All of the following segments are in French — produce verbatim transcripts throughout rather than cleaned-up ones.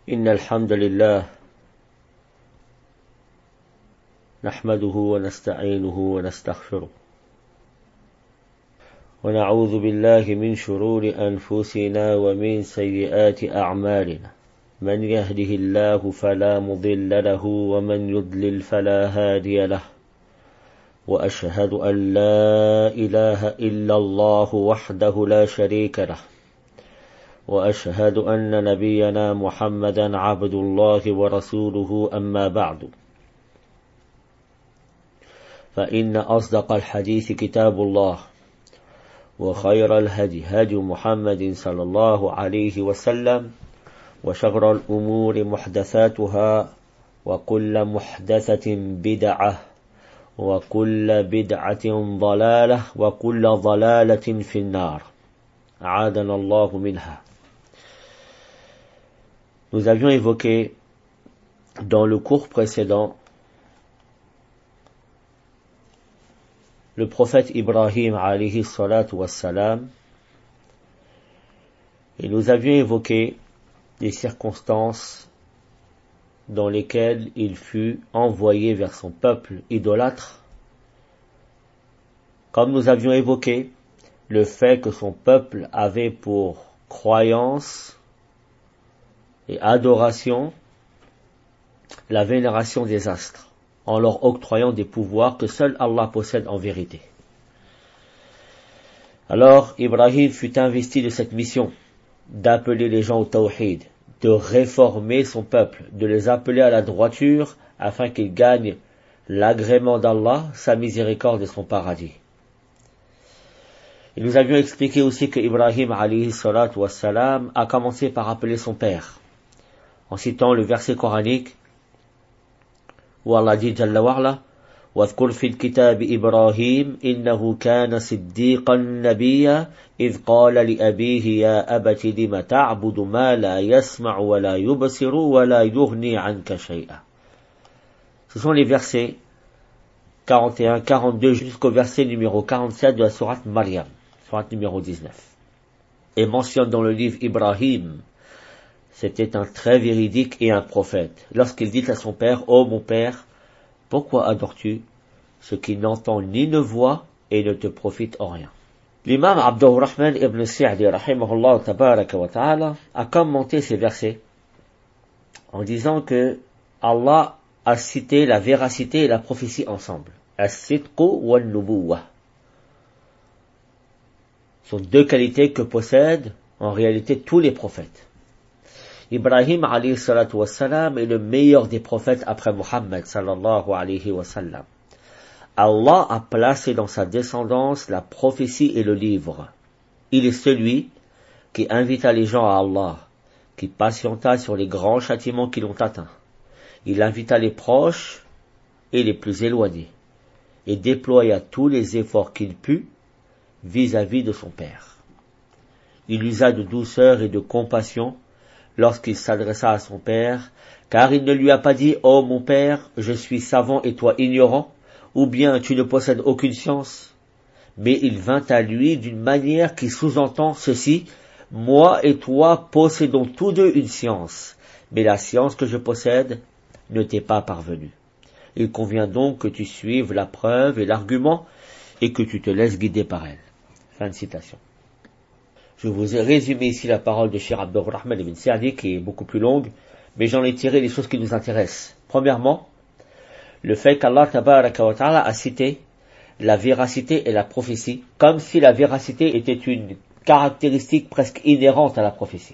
إن الحمد لله نحمده ونستعينه ونستغفره ونعوذ بالله من شرور أنفسنا ومن سيئات أعمالنا من يهده الله فلا مضل له ومن يضلل فلا هادي له وأشهد أن لا إله إلا الله وحده لا شريك له وأشهد أن نبينا محمدا عبد الله ورسوله أما بعد فإن أصدق الحديث كتاب الله وخير الهدي هدي محمد صلى الله عليه وسلم وشر الأمور محدثاتها وكل محدثة بدعة وكل بدعة ضلالة وكل ضلالة في النار أعاذنا الله منها. Nous avions évoqué dans le cours précédent le prophète Ibrahim alayhi salatu wassalam et nous avions évoqué les circonstances dans lesquelles il fut envoyé vers son peuple idolâtre, comme nous avions évoqué le fait que son peuple avait pour croyance et adoration la vénération des astres, en leur octroyant des pouvoirs que seul Allah possède en vérité. Alors, Ibrahim fut investi de cette mission, d'appeler les gens au tawhid, de réformer son peuple, de les appeler à la droiture, afin qu'ils gagnent l'agrément d'Allah, sa miséricorde et son paradis. Et nous avions expliqué aussi que Ibrahim alayhi salatu wassalam a commencé par appeler son père, en citant le verset coranique où Allah dit Jalla wa'ala وَاذْكُرْ فِي الْكِتَابِ إِبْرَاهِيمَ إِنَّهُ كَانَ صِدِّيقًا نَبِيًّا إِذْ قَالَ لِأَبِيهِ يَا أَبَتِ لِمَ تَعْبُدُ مَا لَا يَسْمَعُ وَلَا يُبْصِرُ وَلَا يُغْنِي عَنْكَ شَيْئًا. Ce sont les versets quarante et un, quarante-deux jusqu'au verset numéro quarante-sept de la sourate Maryam, sourate numéro dix-neuf. Et mentionne dans le livre Ibrahim, c'était un très véridique et un prophète. Lorsqu'il dit à son père, « Ô mon père, pourquoi adores-tu ce qui n'entend ni ne voit et ne te profite en rien ?» L'imam Abdurrahman ibn Sa'di, rahimahullah tabaraka wa ta'ala, a commenté ces versets en disant que Allah a cité la véracité et la prophétie ensemble. As-sidqu wal-nubuwah. Ce sont deux qualités que possèdent en réalité tous les prophètes. Ibrahim alayhi salatu wassalam est le meilleur des prophètes après Muhammad sallallahu alayhi wa sallam. Allah a placé dans sa descendance la prophétie et le livre. Il est celui qui invita les gens à Allah, qui patienta sur les grands châtiments qui l'ont atteint. Il invita les proches et les plus éloignés, et déploya tous les efforts qu'il put vis-à-vis de son père. Il usa de douceur et de compassion lorsqu'il s'adressa à son père, car il ne lui a pas dit « Oh mon père, je suis savant et toi ignorant » ou bien « Tu ne possèdes aucune science », mais il vint à lui d'une manière qui sous-entend ceci « Moi et toi possédons tous deux une science, mais la science que je possède ne t'est pas parvenue. Il convient donc que tu suives la preuve et l'argument et que tu te laisses guider par elle. » Fin de citation. Je vous ai résumé ici la parole de Cheikh Abdurrahman ibn Sa'di qui est beaucoup plus longue, mais j'en ai tiré les choses qui nous intéressent. Premièrement, le fait qu'Allah tabaraka wa ta'ala a cité la véracité et la prophétie, comme si la véracité était une caractéristique presque inhérente à la prophétie.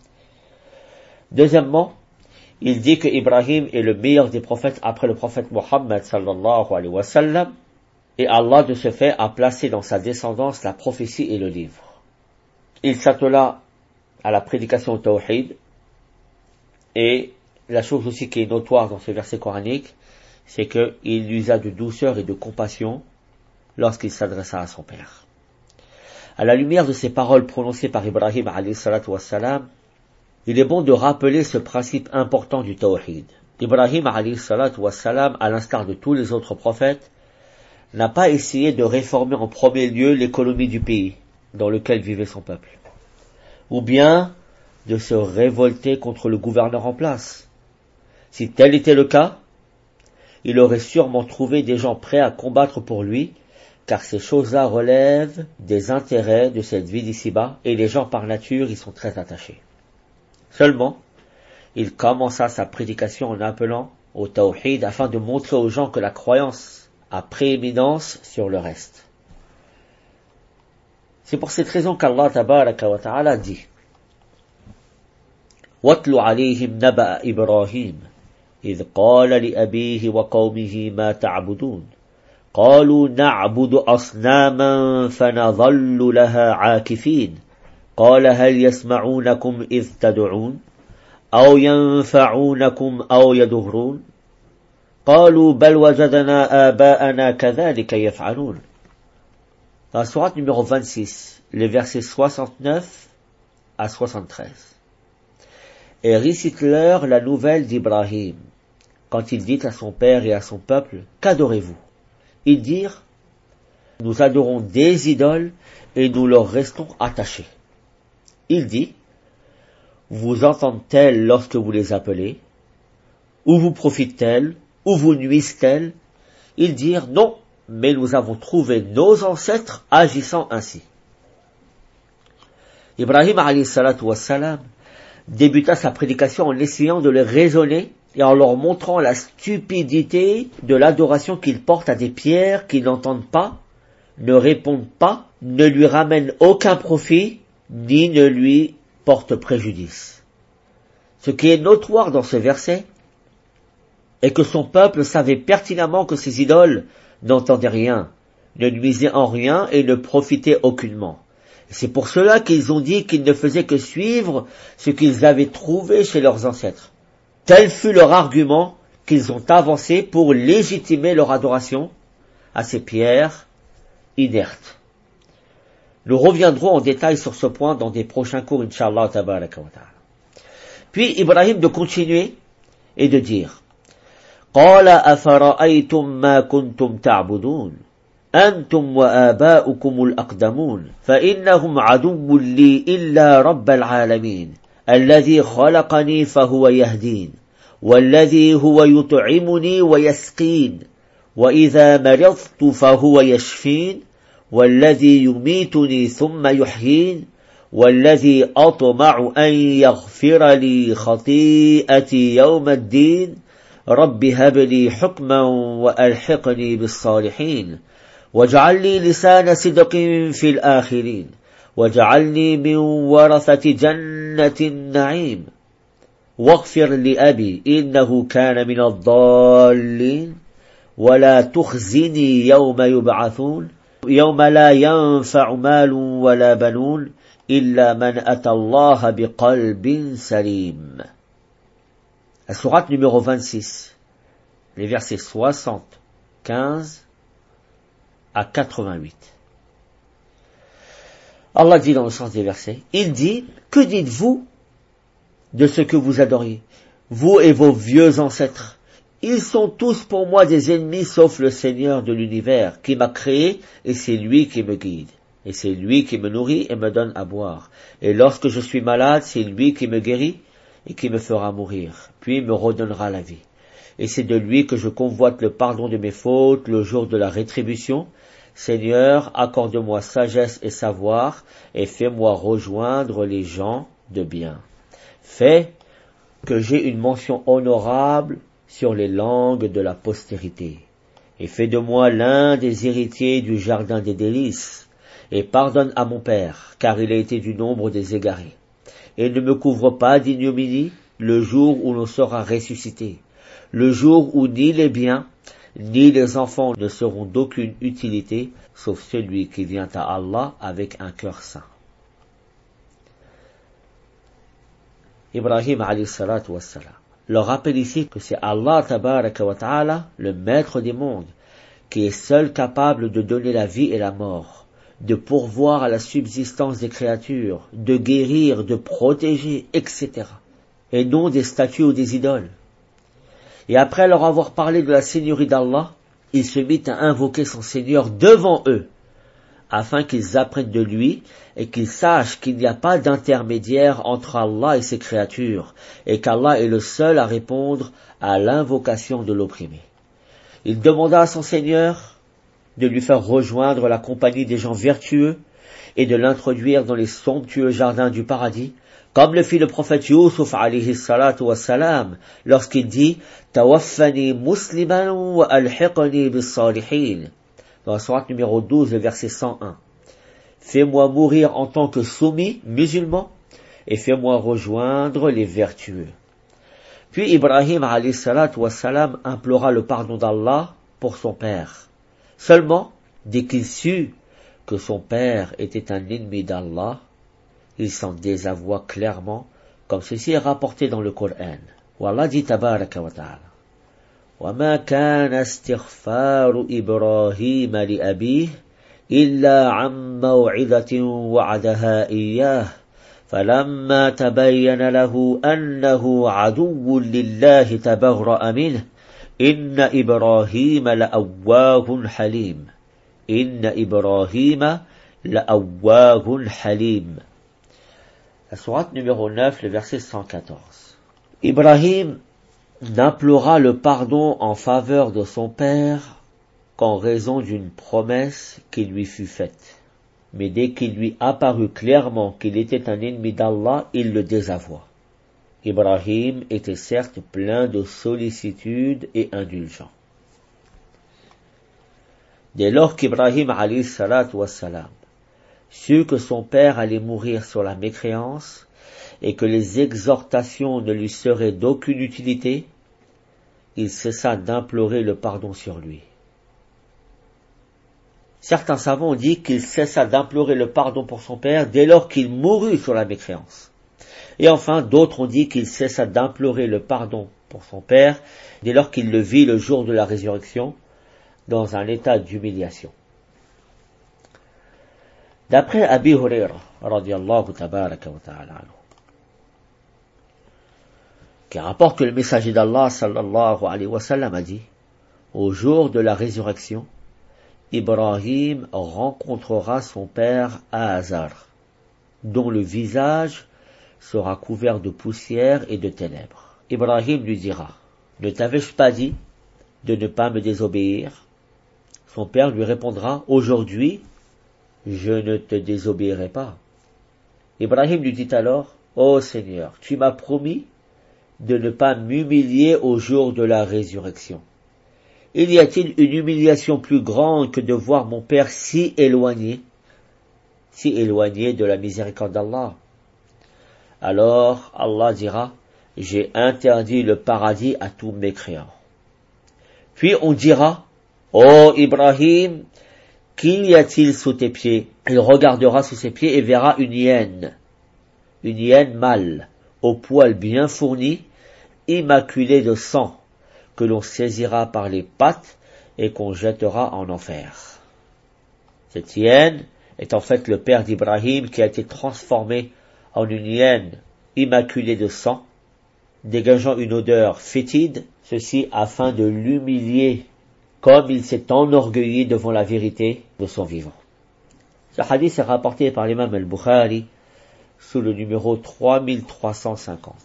Deuxièmement, il dit que Ibrahim est le meilleur des prophètes après le prophète Muhammad sallallahu alayhi wa sallam, et Allah de ce fait a placé dans sa descendance la prophétie et le livre. Il s'attela à la prédication au tawhid, et la chose aussi qui est notoire dans ce verset coranique, c'est qu'il usa de douceur et de compassion lorsqu'il s'adressa à son père. À la lumière de ces paroles prononcées par Ibrahim alayhi salatu wassalam, il est bon de rappeler ce principe important du tawhid. Ibrahim alayhi salatu wassalam, à l'instar de tous les autres prophètes, n'a pas essayé de réformer en premier lieu l'économie du pays dans lequel vivait son peuple, ou bien de se révolter contre le gouverneur en place. Si tel était le cas, il aurait sûrement trouvé des gens prêts à combattre pour lui, car ces choses-là relèvent des intérêts de cette vie d'ici-bas, et les gens par nature y sont très attachés. Seulement, il commença sa prédication en appelant au tawhid afin de montrer aux gens que la croyance a prééminence sur le reste. C'est pour cette raison qu'Allah tabaraka wa ta'ala dit « Watlu alayhim naba'a Ibrahim, idh qala li abihi wa qawmihi ma ta'budun, qalu na'budu asnaman fanadhallu laha 'akifin, qala hal yasma'unakum idh tad'un, aw yanfa'unakum aw yadurrun, qalu bal wajadna aba'ana kadhalika yaf'alun » Dans la sourate numéro vingt-six, les versets soixante-neuf à soixante-treize. Et récite-leur la nouvelle d'Ibrahim, quand il dit à son père et à son peuple, qu'adorez-vous? Ils dirent, nous adorons des idoles et nous leur restons attachés. Il dit, vous entendent-elles lorsque vous les appelez? Ou vous profitent-elles? Ou vous nuisent-elles? Ils dirent, non, mais nous avons trouvé nos ancêtres agissant ainsi. Ibrahim alayhi salatu wassalam débuta sa prédication en essayant de les raisonner et en leur montrant la stupidité de l'adoration qu'ils portent à des pierres qui n'entendent pas, ne répondent pas, ne lui ramènent aucun profit, ni ne lui portent préjudice. Ce qui est notoire dans ce verset est que son peuple savait pertinemment que ces idoles n'entendaient rien, ne nuisaient en rien et ne profitaient aucunement. C'est pour cela qu'ils ont dit qu'ils ne faisaient que suivre ce qu'ils avaient trouvé chez leurs ancêtres. Tel fut leur argument qu'ils ont avancé pour légitimer leur adoration à ces pierres inertes. Nous reviendrons en détail sur ce point dans des prochains cours, Inch'Allah tabaraka wa ta'ala. Puis Ibrahim de continuer et de dire قال أفرأيتم ما كنتم تعبدون أنتم وآباؤكم الأقدمون فإنهم عدو لي إلا رب العالمين الذي خلقني فهو يهدين والذي هو يطعمني ويسقين وإذا مرضت فهو يشفين والذي يميتني ثم يحيين والذي أطمع أن يغفر لي خطيئتي يوم الدين رب هب لي حكما وألحقني بالصالحين واجعل لي لسان صدق في الآخرين واجعلني من ورثة جنة النعيم واغفر لأبي إنه كان من الضالين ولا تخزني يوم يبعثون يوم لا ينفع مال ولا بنون إلا من أتى الله بقلب سليم. La sourate numéro vingt-six, les versets soixante-quinze à quatre-vingt-huit. Allah dit dans le sens des versets, il dit, que dites-vous de ce que vous adoriez, vous et vos vieux ancêtres? Ils sont tous pour moi des ennemis sauf le Seigneur de l'univers qui m'a créé et c'est lui qui me guide. Et c'est lui qui me nourrit et me donne à boire. Et lorsque je suis malade, c'est lui qui me guérit et qui me fera mourir, puis me redonnera la vie. Et c'est de lui que je convoite le pardon de mes fautes le jour de la rétribution. Seigneur, accorde-moi sagesse et savoir, et fais-moi rejoindre les gens de bien. Fais que j'ai une mention honorable sur les langues de la postérité. Et fais de moi l'un des héritiers du jardin des délices. Et pardonne à mon père, car il a été du nombre des égarés. Et ne me couvre pas d'ignominie le jour où l'on sera ressuscité, le jour où ni les biens, ni les enfants ne seront d'aucune utilité, sauf celui qui vient à Allah avec un cœur saint. Ibrahim alayhi salatu wassalam leur rappelle ici que c'est Allah tabaraka wa ta'ala, le maître des mondes, qui est seul capable de donner la vie et la mort, de pourvoir à la subsistance des créatures, de guérir, de protéger, et cetera. Et non des statues ou des idoles. Et après leur avoir parlé de la seigneurie d'Allah, il se mit à invoquer son Seigneur devant eux, afin qu'ils apprennent de lui et qu'ils sachent qu'il n'y a pas d'intermédiaire entre Allah et ses créatures, et qu'Allah est le seul à répondre à l'invocation de l'opprimé. Il demanda à son Seigneur de lui faire rejoindre la compagnie des gens vertueux et de l'introduire dans les somptueux jardins du paradis, comme le fit le prophète Youssouf alayhi salatu wassalam, lorsqu'il dit « Tawaffani musliman wa alhiqani bis salihin » dans la sourate numéro douze, le verset cent un. « Fais-moi mourir en tant que soumis, musulman, et fais-moi rejoindre les vertueux. » Puis Ibrahim alayhi salatu wassalam implora le pardon d'Allah pour son père. Seulement, dès qu'il sut que son père était un ennemi d'Allah, il s'en désavoua clairement, comme ceci est rapporté dans le Coran. Wallah dit tabaraka wa ta'ala. وما كان استغفار إبراهيم لأبيه إلا عن موعظة وعدها إياه فلما تبين له أنه عدو لله تبرأ منه إن إبراهيم لأواه حليم إن إبراهيم لأواه حليم. La sourate numéro neuf, le verset cent quatorze. Ibrahim n'implora le pardon en faveur de son père qu'en raison d'une promesse qui lui fut faite. Mais dès qu'il lui apparut clairement qu'il était un ennemi d'Allah, il le désavoua. Ibrahim était certes plein de sollicitude et indulgent. Dès lors qu'Ibrahim alayhi salatu wassalam sut que son père allait mourir sur la mécréance et que les exhortations ne lui seraient d'aucune utilité, il cessa d'implorer le pardon sur lui. Certains savants ont dit qu'il cessa d'implorer le pardon pour son père dès lors qu'il mourut sur la mécréance. Et enfin, d'autres ont dit qu'il cessa d'implorer le pardon pour son père dès lors qu'il le vit le jour de la résurrection dans un état d'humiliation. D'après Abi Huraira, radiyallahu tabaraka wa ta'ala anhu, qui rapporte que le messager d'Allah sallallahu alayhi wa sallam a dit, au jour de la résurrection, Ibrahim rencontrera son père Azar, dont le visage sera couvert de poussière et de ténèbres. Ibrahim lui dira, ne t'avais-je pas dit de ne pas me désobéir? Son père lui répondra, aujourd'hui, je ne te désobéirai pas. Ibrahim lui dit alors, ô Seigneur, tu m'as promis de ne pas m'humilier au jour de la résurrection. Il y a-t-il une humiliation plus grande que de voir mon père si éloigné, si éloigné de la miséricorde d'Allah? Alors Allah dira, j'ai interdit le paradis à tous mes créants. Puis on dira, ô Ibrahim, qu'y a-t-il sous tes pieds? Il regardera sous ses pieds et verra une hyène, une hyène mâle, au poil bien fourni, immaculée de sang, que l'on saisira par les pattes et qu'on jettera en enfer. Cette hyène est en fait le père d'Ibrahim qui a été transformé en une hyène immaculée de sang, dégageant une odeur fétide, ceci afin de l'humilier, comme il s'est enorgueilli devant la vérité de son vivant. Ce hadith est rapporté par l'imam al-Bukhari sous le numéro trois mille trois cent cinquante.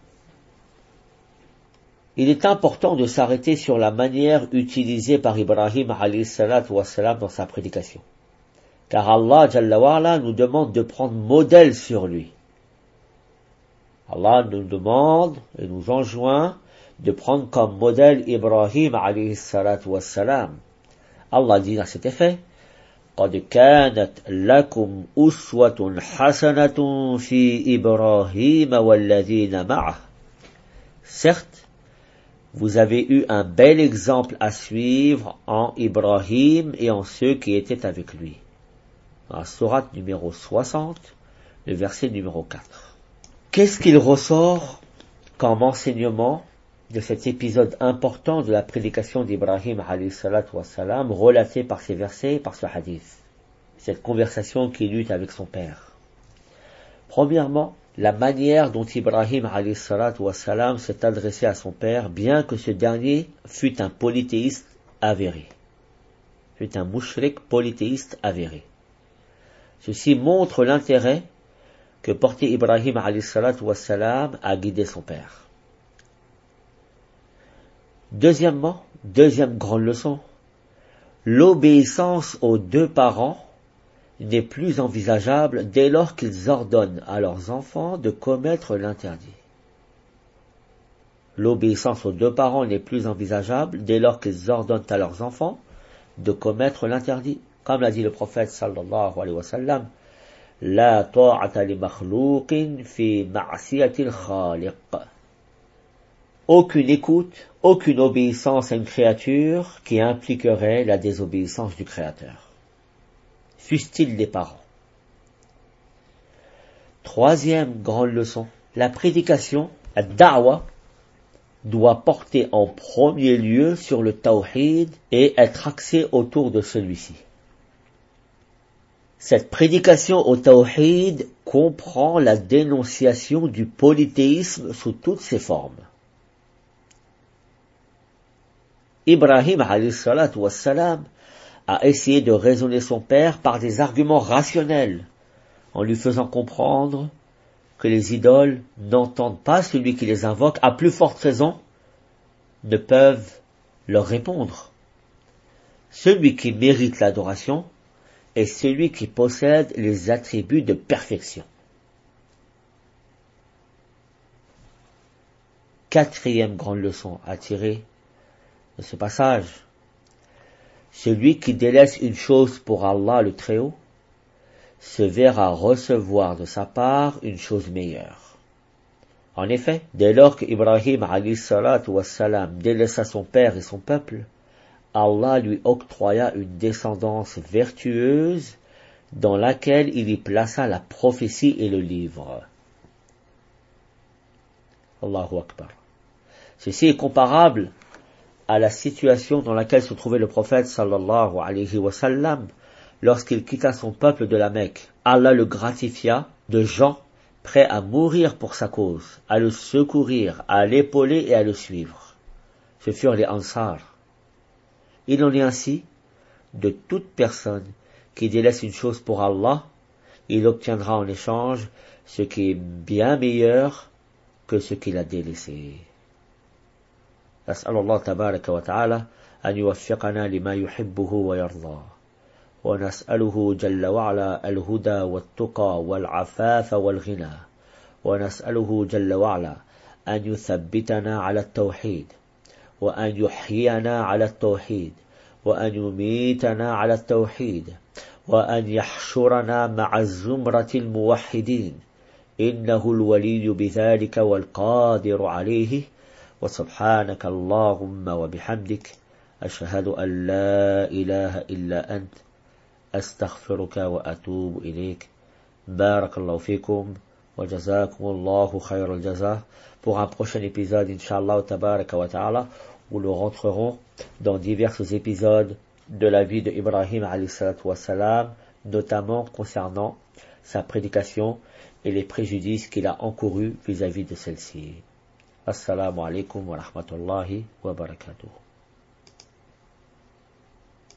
Il est important de s'arrêter sur la manière utilisée par Ibrahim alayhi salatu wassalam dans sa prédication. Car Allah Jalla wa ala nous demande de prendre modèle sur lui. Allah nous demande et nous enjoint de prendre comme modèle Ibrahim alayhi salatu wassalam. Allah dit à cet effet, قَدْ كَانَتْ لَكُمْ أُسْوَةٌ حَسَنَةٌ فِي إِبْرَاهِيمَ وَالَّذِينَ مَعَهُ. Certes, vous avez eu un bel exemple à suivre en Ibrahim et en ceux qui étaient avec lui. Dans la sourate numéro soixante, le verset numéro quatre. Qu'est-ce qu'il ressort comme enseignement de cet épisode important de la prédication d'Ibrahim alayhi salatu wassalam, relaté par ces versets, par ce hadith, cette conversation qu'il eut avec son père? Premièrement, la manière dont Ibrahim alayhi salatu wassalam s'est adressé à son père, bien que ce dernier fût un polythéiste avéré, fût un mouchrik polythéiste avéré. Ceci montre l'intérêt que portait Ibrahim alayhi salatu wassalam à guider son père. Deuxièmement, deuxième grande leçon, l'obéissance aux deux parents n'est plus envisageable dès lors qu'ils ordonnent à leurs enfants de commettre l'interdit. L'obéissance aux deux parents n'est plus envisageable dès lors qu'ils ordonnent à leurs enfants de commettre l'interdit. Comme l'a dit le prophète sallallahu alayhi wa sallam, La ta'ata li makhlouqin fi ma'siyatil khaliq. Aucune écoute, aucune obéissance à une créature qui impliquerait la désobéissance du Créateur. Fussent-ils les parents. Troisième grande leçon, la prédication, la da'wa, doit porter en premier lieu sur le tawhid et être axée autour de celui-ci. Cette prédication au tawhid comprend la dénonciation du polythéisme sous toutes ses formes. Ibrahim alayhi salatu wassalam a essayé de raisonner son père par des arguments rationnels, en lui faisant comprendre que les idoles n'entendent pas celui qui les invoque, à plus forte raison, ne peuvent leur répondre. Celui qui mérite l'adoration est celui qui possède les attributs de perfection. Quatrième grande leçon à tirer de ce passage. Celui qui délaisse une chose pour Allah le Très-Haut se verra recevoir de sa part une chose meilleure. En effet, dès lors que Ibrahim alayhi salatu wassalam délaissa son père et son peuple, Allah lui octroya une descendance vertueuse dans laquelle il y plaça la prophétie et le livre. Allahu Akbar. Ceci est comparable à la situation dans laquelle se trouvait le prophète sallallahu alayhi wa sallam lorsqu'il quitta son peuple de la Mecque. Allah le gratifia de gens prêts à mourir pour sa cause, à le secourir, à l'épauler et à le suivre. Ce furent les Ansar. Il en est ainsi de toute personne qui délaisse une chose pour Allah, il obtiendra en échange ce qui est bien meilleur que ce qu'il a délaissé. أسأل الله تبارك وتعالى أن يوفقنا لما يحبه ويرضاه ونسأله جل وعلا الهدى والتقى والعفاف والغنى ونسأله جل وعلا أن يثبتنا على التوحيد وأن يحيينا على التوحيد وأن يميتنا على التوحيد وأن يحشرنا مع الزمرة الموحدين إنه الولي بذلك والقادر عليه وسبحانك اللهم وبحمدك أشهد أن لا إله إلا أنت أستغفرك وأتوب إليك بارك الله فيكم وجزاكم الله خير الجزاء. Pour un prochain épisode, Inch'Allah tabaraka wa ta'ala, où nous rentrerons dans divers épisodes de la vie de Ibrahim alayhi salatu wassalam, notamment concernant sa prédication et les préjudices qu'il a encourus vis-à-vis de celle-ci. Assalamu alaikum wa rahmatullahi wa barakatuh.